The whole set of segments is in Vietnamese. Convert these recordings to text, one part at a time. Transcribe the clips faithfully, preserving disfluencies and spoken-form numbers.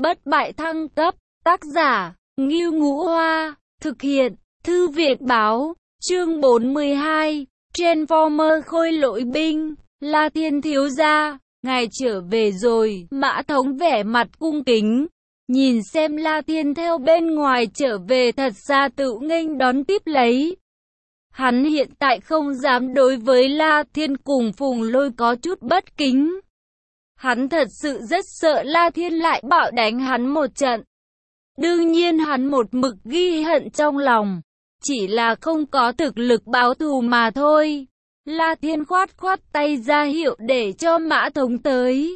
bất bại thăng cấp, tác giả, Ngưu Ngũ Hoa, thực hiện, Thư viện báo, chương bốn mươi hai, Transformer khôi lỗi binh, La Thiên thiếu gia, ngài trở về rồi, Mã Thống vẻ mặt cung kính, nhìn xem La Thiên theo bên ngoài trở về thật ra tự nghênh đón tiếp lấy. Hắn hiện tại không dám đối với La Thiên cùng Phùng Lôi có chút bất kính. Hắn thật sự rất sợ La Thiên lại bạo đánh hắn một trận. Đương nhiên hắn một mực ghi hận trong lòng, chỉ là không có thực lực báo thù mà thôi. La Thiên khoát khoát tay ra hiệu để cho Mã Thống tới.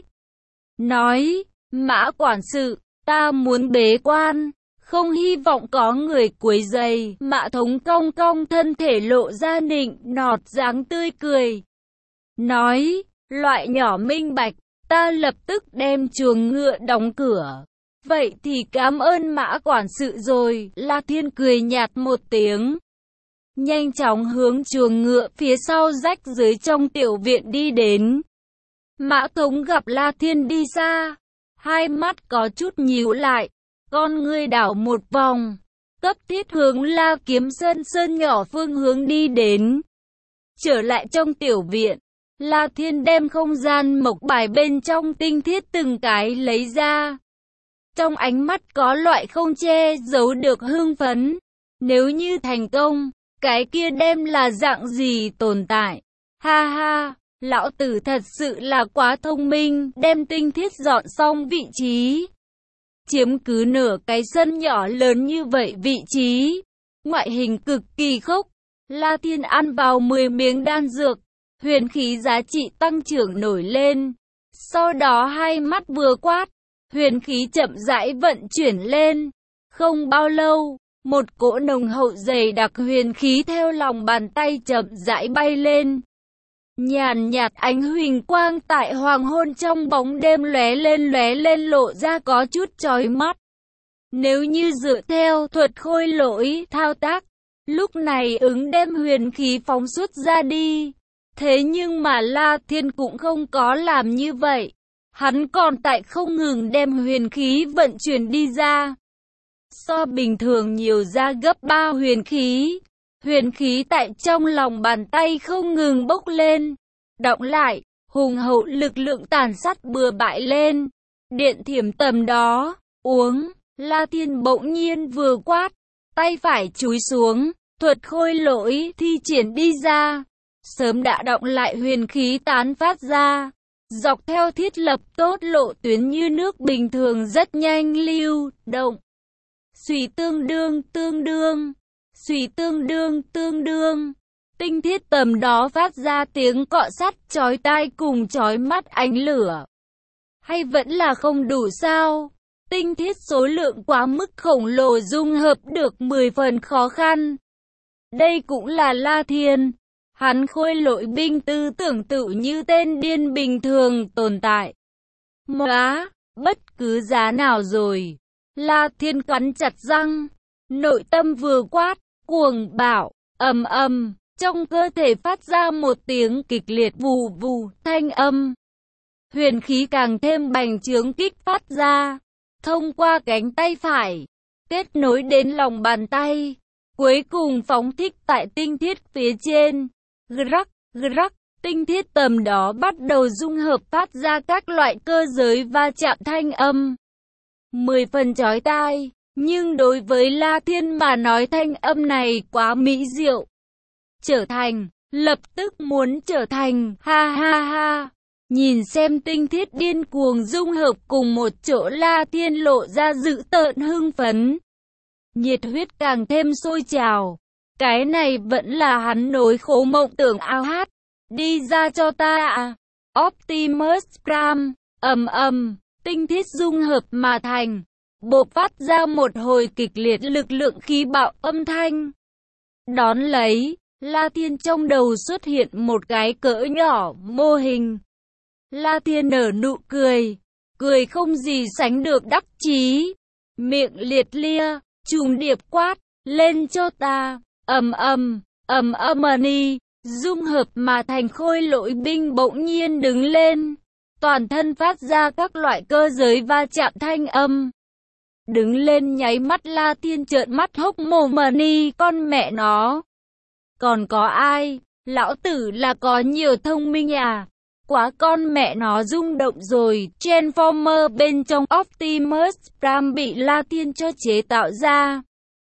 Nói, Mã quản sự, ta muốn bế quan, không hy vọng có người quấy rầy. Mã Thống cong cong thân thể lộ ra nịnh nọt dáng tươi cười. Nói, loại nhỏ minh bạch, ta lập tức đem chuồng ngựa đóng cửa. Vậy thì cảm ơn Mã quản sự rồi. La Thiên cười nhạt một tiếng, nhanh chóng hướng chuồng ngựa phía sau rách dưới trong tiểu viện đi đến. Mã Thống gặp La Thiên đi xa, hai mắt có chút nhíu lại, con ngươi đảo một vòng, cấp thiết hướng La Kiếm Sơn Sơn nhỏ phương hướng đi đến. Trở lại trong tiểu viện, La Thiên đem không gian mộc bài bên trong tinh thiết từng cái lấy ra. Trong ánh mắt có loại không che giấu được hưng phấn. Nếu như thành công, cái kia đem là dạng gì tồn tại? Ha ha, lão tử thật sự là quá thông minh, đem tinh thiết dọn xong vị trí. Chiếm cứ nửa cái sân nhỏ lớn như vậy vị trí. Ngoại hình cực kỳ khốc. La Thiên ăn vào mười miếng đan dược, huyền khí giá trị tăng trưởng nổi lên. Sau đó hai mắt vừa quát, huyền khí chậm rãi vận chuyển lên. Không bao lâu, một cỗ nồng hậu dày đặc huyền khí theo lòng bàn tay chậm rãi bay lên. Nhàn nhạt ánh huỳnh quang tại hoàng hôn trong bóng đêm lóe lên lóe lên lộ ra có chút chói mắt. Nếu như dựa theo thuật khôi lỗi thao tác, lúc này ứng đem huyền khí phóng xuất ra đi. Thế nhưng mà La Thiên cũng không có làm như vậy. Hắn còn tại không ngừng đem huyền khí vận chuyển đi ra. So bình thường nhiều ra gấp ba huyền khí. Huyền khí tại trong lòng bàn tay không ngừng bốc lên, đọng lại, hùng hậu lực lượng tàn sát bừa bãi lên. Điện thiểm tầm đó, uống, La Thiên bỗng nhiên vừa quát, tay phải chúi xuống, thuật khôi lỗi thi triển đi ra. Sớm đã đọng lại huyền khí tán phát ra, dọc theo thiết lập tốt lộ tuyến như nước bình thường rất nhanh lưu động. Xùy tương đương tương đương, xùy tương đương tương đương, tinh thiết tầm đó phát ra tiếng cọ sắt chói tai cùng chói mắt ánh lửa. Hay vẫn là không đủ sao? Tinh thiết số lượng quá mức khổng lồ dung hợp được mười phần khó khăn. Đây cũng là La Thiên. Hắn khôi lỗi binh tư tưởng tự như tên điên bình thường tồn tại. Móa, bất cứ giá nào rồi. La Thiên cắn chặt răng, nội tâm vừa quát, cuồng bạo, ầm ầm, trong cơ thể phát ra một tiếng kịch liệt vù vù thanh âm. Huyền khí càng thêm bành trướng kích phát ra, thông qua cánh tay phải, kết nối đến lòng bàn tay, cuối cùng phóng thích tại tinh thiết phía trên. Rắc, rắc, tinh thiết tầm đó bắt đầu dung hợp phát ra các loại cơ giới va chạm thanh âm. Mười phần chói tai, nhưng đối với La Thiên mà nói thanh âm này quá mỹ diệu. Trở thành, lập tức muốn trở thành, ha ha ha. Nhìn xem tinh thiết điên cuồng dung hợp cùng một chỗ, La Thiên lộ ra dữ tợn hưng phấn. Nhiệt huyết càng thêm sôi trào. Cái này vẫn là hắn nối khố mộng tưởng ao hát. Đi ra cho ta à. Optimus Prime, ầm ầm, tinh thiết dung hợp mà thành, bộc phát ra một hồi kịch liệt lực lượng khí bạo âm thanh. Đón lấy, La Thiên trong đầu xuất hiện một cái cỡ nhỏ mô hình. La Thiên nở nụ cười, cười không gì sánh được đắc chí, miệng liệt lia, trùng điệp quát, lên cho ta. Ầm ầm, ầm ầm ni, dung hợp mà thành khôi lỗi binh bỗng nhiên đứng lên. toàn thân phát ra các loại cơ giới va chạm thanh âm. Đứng lên nháy mắt La Thiên trợn mắt hốc mồm mà ni con mẹ nó. Còn có ai? Lão tử là có nhiều thông minh à? Quá con mẹ nó rung động rồi. Transformer bên trong Optimus Prime bị La Thiên cho chế tạo ra.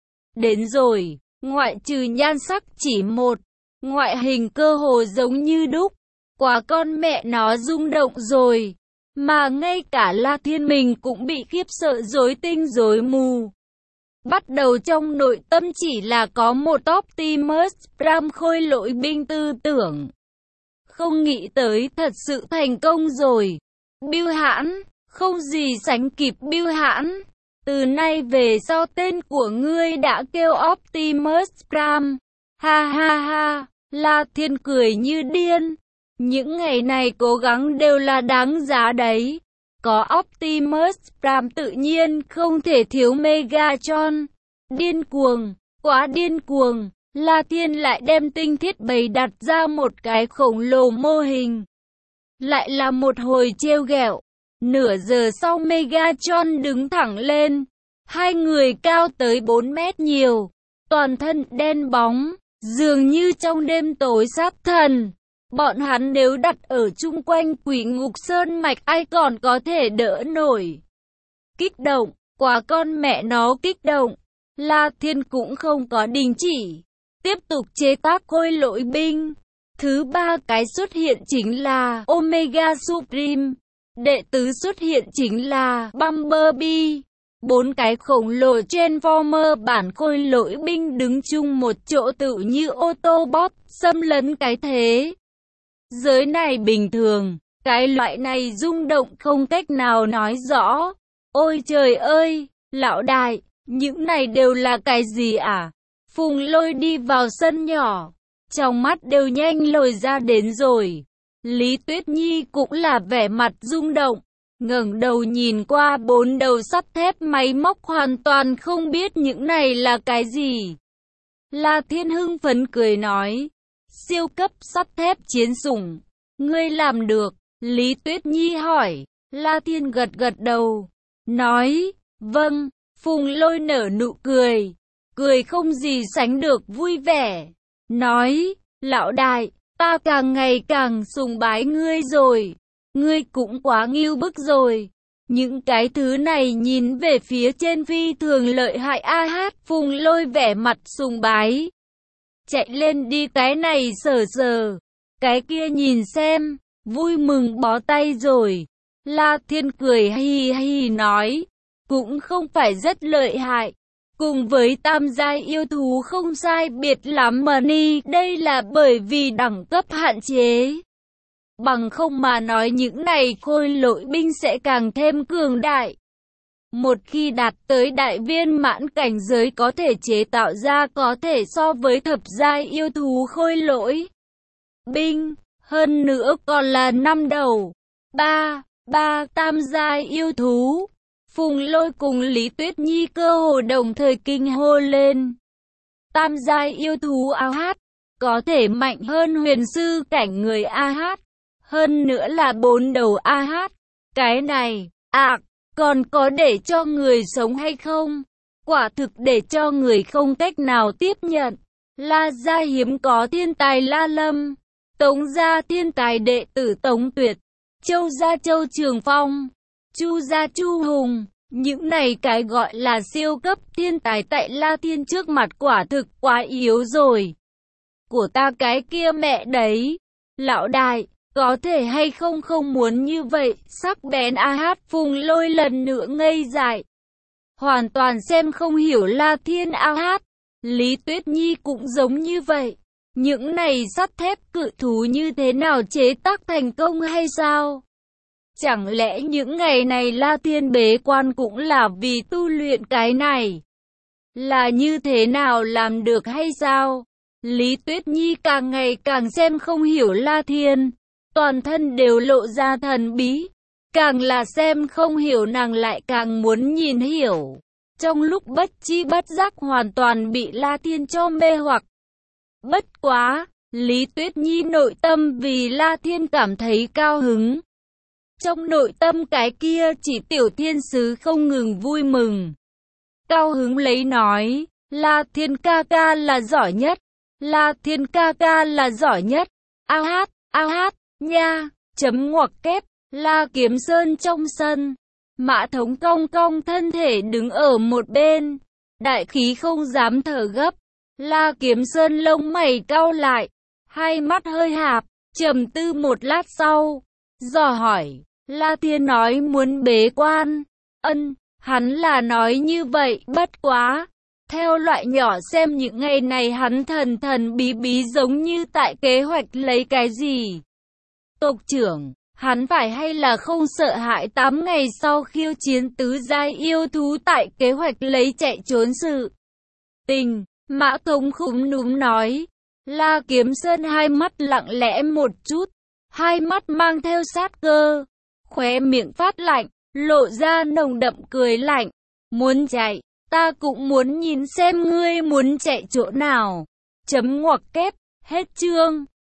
Đến rồi, ngoại trừ nhan sắc chỉ một, ngoại hình cơ hồ giống như đúc. Quá con mẹ nó rung động rồi. Mà ngay cả La Thiên mình cũng bị khiếp sợ rối tinh rối mù. Bắt đầu trong nội tâm chỉ là có một Optimus Prime khôi lỗi binh tư tưởng. Không nghĩ tới thật sự thành công rồi. Bưu hãn, không gì sánh kịp bưu hãn. Từ nay về sau tên của ngươi đã kêu Optimus Prime. Ha ha ha, La Thiên cười như điên. Những ngày này cố gắng đều là đáng giá đấy. Có Optimus Prime tự nhiên không thể thiếu Megatron. Điên cuồng, quá điên cuồng. La Thiên lại đem tinh thiết bày đặt ra một cái khổng lồ mô hình. Lại là một hồi trêu ghẹo. Nửa giờ sau Megatron đứng thẳng lên. Hai người cao tới bốn mét nhiều. Toàn thân đen bóng, dường như trong đêm tối sát thần. Bọn hắn nếu đặt ở chung quanh Quỷ Ngục Sơn Mạch ai còn có thể đỡ nổi. Kích động, quá con mẹ nó kích động. La Thiên cũng không có đình chỉ. Tiếp tục chế tác khôi lỗi binh. Thứ ba cái xuất hiện chính là Omega Supreme. Đệ tứ xuất hiện chính là Bumblebee. Bốn cái khổng lồ Transformer bản khôi lỗi binh đứng chung một chỗ tự như Autobot, xâm lấn cái thế giới này bình thường. Cái loại này rung động không cách nào nói rõ. Ôi trời ơi, lão đại, những này đều là cái gì à? Phùng Lôi đi vào sân nhỏ, trong mắt đều nhanh lồi ra đến rồi. Lý Tuyết Nhi cũng là vẻ mặt rung động, ngẩng đầu nhìn qua bốn đầu sắt thép máy móc hoàn toàn không biết những này là cái gì. La Thiên hưng phấn cười nói, siêu cấp sắt thép chiến sủng, ngươi làm được. Lý Tuyết Nhi hỏi, La Thiên gật gật đầu, nói, vâng. Phùng Lôi nở nụ cười, cười không gì sánh được vui vẻ, nói, lão đại, ta càng ngày càng sùng bái ngươi rồi, ngươi cũng quá nghiêu bức rồi. Những cái thứ này nhìn về phía trên phi thường lợi hại a hát. Phùng Lôi vẻ mặt sùng bái, chạy lên đi cái này sờ sờ, cái kia nhìn xem, vui mừng bó tay rồi. La Thiên cười hi hi nói, cũng không phải rất lợi hại, cùng với tam giai yêu thú không sai biệt lắm mà ni, đây là bởi vì đẳng cấp hạn chế. Bằng không mà nói những này khôi lỗi binh sẽ càng thêm cường đại. Một khi đạt tới đại viên mãn cảnh giới có thể chế tạo ra có thể so với thập giai yêu thú khôi lỗi binh, hơn nữa còn là năm đầu, ba, ba tam giai yêu thú. Phùng Lôi cùng Lý Tuyết Nhi cơ hồ đồng thời kinh hô lên. Tam giai yêu thú a hát, có thể mạnh hơn huyền sư cảnh người a hát, hơn nữa là bốn đầu a hát. Cái này, à, còn có để cho người sống hay không? Quả thực để cho người không cách nào tiếp nhận. La gia hiếm có thiên tài La Lâm, Tống gia thiên tài đệ tử Tống Tuyệt, Châu gia Châu Trường Phong, Chu gia Chu Hùng, những này cái gọi là siêu cấp thiên tài tại La Thiên trước mặt quả thực quá yếu rồi. Của ta cái kia mẹ đấy. Lão đại, có thể hay không không muốn như vậy, sắc bén a hát. Phùng Lôi lần nữa ngây dại, hoàn toàn xem không hiểu La Thiên a hát. Lý Tuyết Nhi cũng giống như vậy. Những này sắt thép cự thú như thế nào chế tác thành công hay sao? Chẳng lẽ những ngày này La Thiên bế quan cũng là vì tu luyện cái này? Là như thế nào làm được hay sao? Lý Tuyết Nhi càng ngày càng xem không hiểu La Thiên, toàn thân đều lộ ra thần bí. Càng là xem không hiểu nàng lại càng muốn nhìn hiểu. Trong lúc bất chi bất giác hoàn toàn bị La Thiên cho mê hoặc. Bất quá, Lý Tuyết Nhi nội tâm vì La Thiên cảm thấy cao hứng. Trong nội tâm cái kia chỉ tiểu thiên sứ không ngừng vui mừng. Cao hứng lấy nói, La Thiên ca ca là giỏi nhất, La Thiên ca ca là giỏi nhất, a hát, a hát, nha, chấm ngoặc kép, La Kiếm Sơn trong sân. Mã Thống cong cong thân thể đứng ở một bên, đại khí không dám thở gấp. La Kiếm Sơn lông mày cau lại, hai mắt hơi hạp, trầm tư một lát sau, dò hỏi, La Thiên nói muốn bế quan. Ân, hắn là nói như vậy, bất quá. Theo loại nhỏ xem những ngày này hắn thần thần bí bí giống như tại kế hoạch lấy cái gì. Tộc trưởng, hắn phải hay là không sợ hãi tám ngày sau khiêu chiến tứ giai yêu thú tại kế hoạch lấy chạy trốn sự tình. Mã Thống khúm núm nói. La Kiếm Sơn hai mắt lặng lẽ một chút, hai mắt mang theo sát cơ, khóe miệng phát lạnh, lộ ra nồng đậm cười lạnh. Muốn chạy, ta cũng muốn nhìn xem ngươi muốn chạy chỗ nào. Chấm ngoặc kép, hết chương.